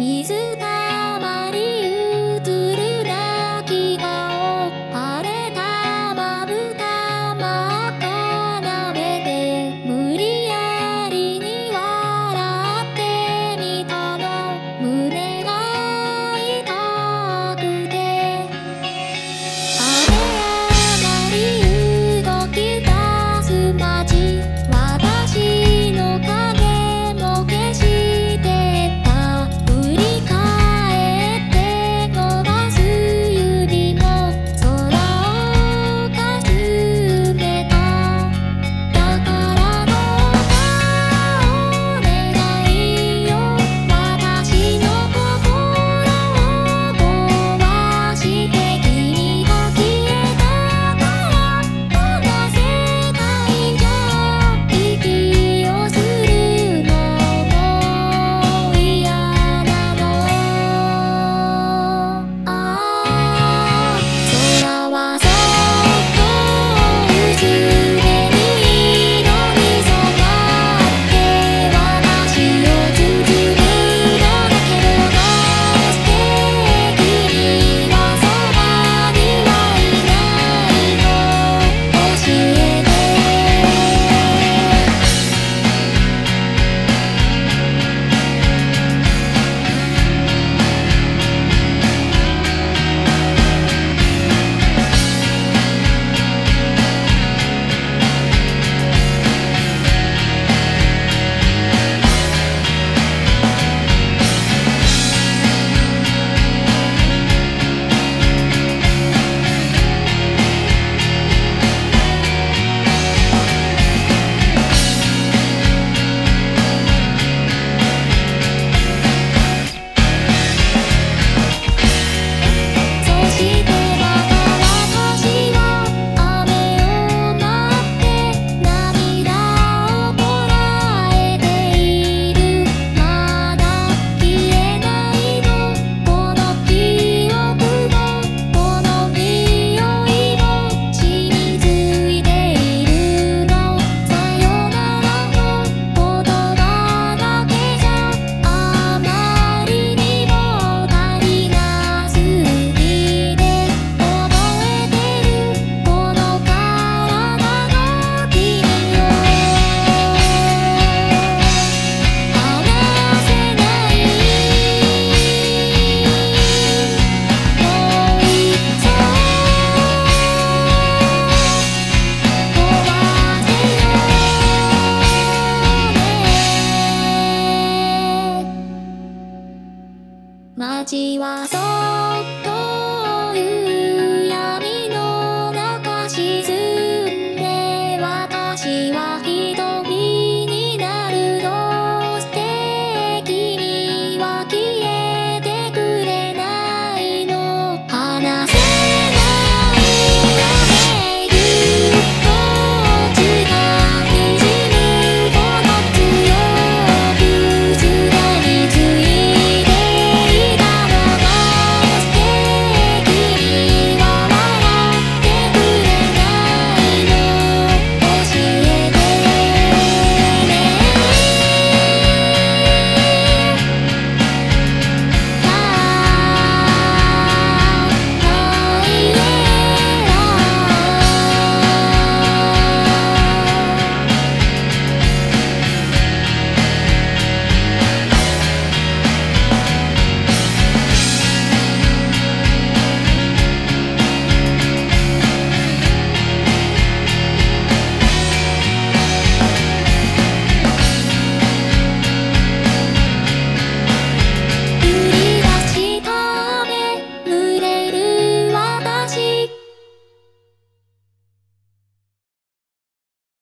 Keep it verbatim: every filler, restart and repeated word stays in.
水たまり映る泣き顔腫れたまぶた真っ赤な目で無理やりに笑ってみたの胸が痛くて雨上がり動き出す街私の影も消してった振り返って伸ばす指も空をかすめただからどうかお願いよ私の心を壊して君が消えたからこの世界じゃ息をするのも嫌なのああ空はそっと薄紅色に染まって私を包むのだけれどどうして君はそばにはいないの教えてそしてまた私は雨を待って涙をこらえているまだ消えないのこの記憶もこの匂いも染みついているのさよならの言葉だけじゃあまりにも足りなすぎて覚えてるこの体の君を離せないもういっそ壊せよね街はそう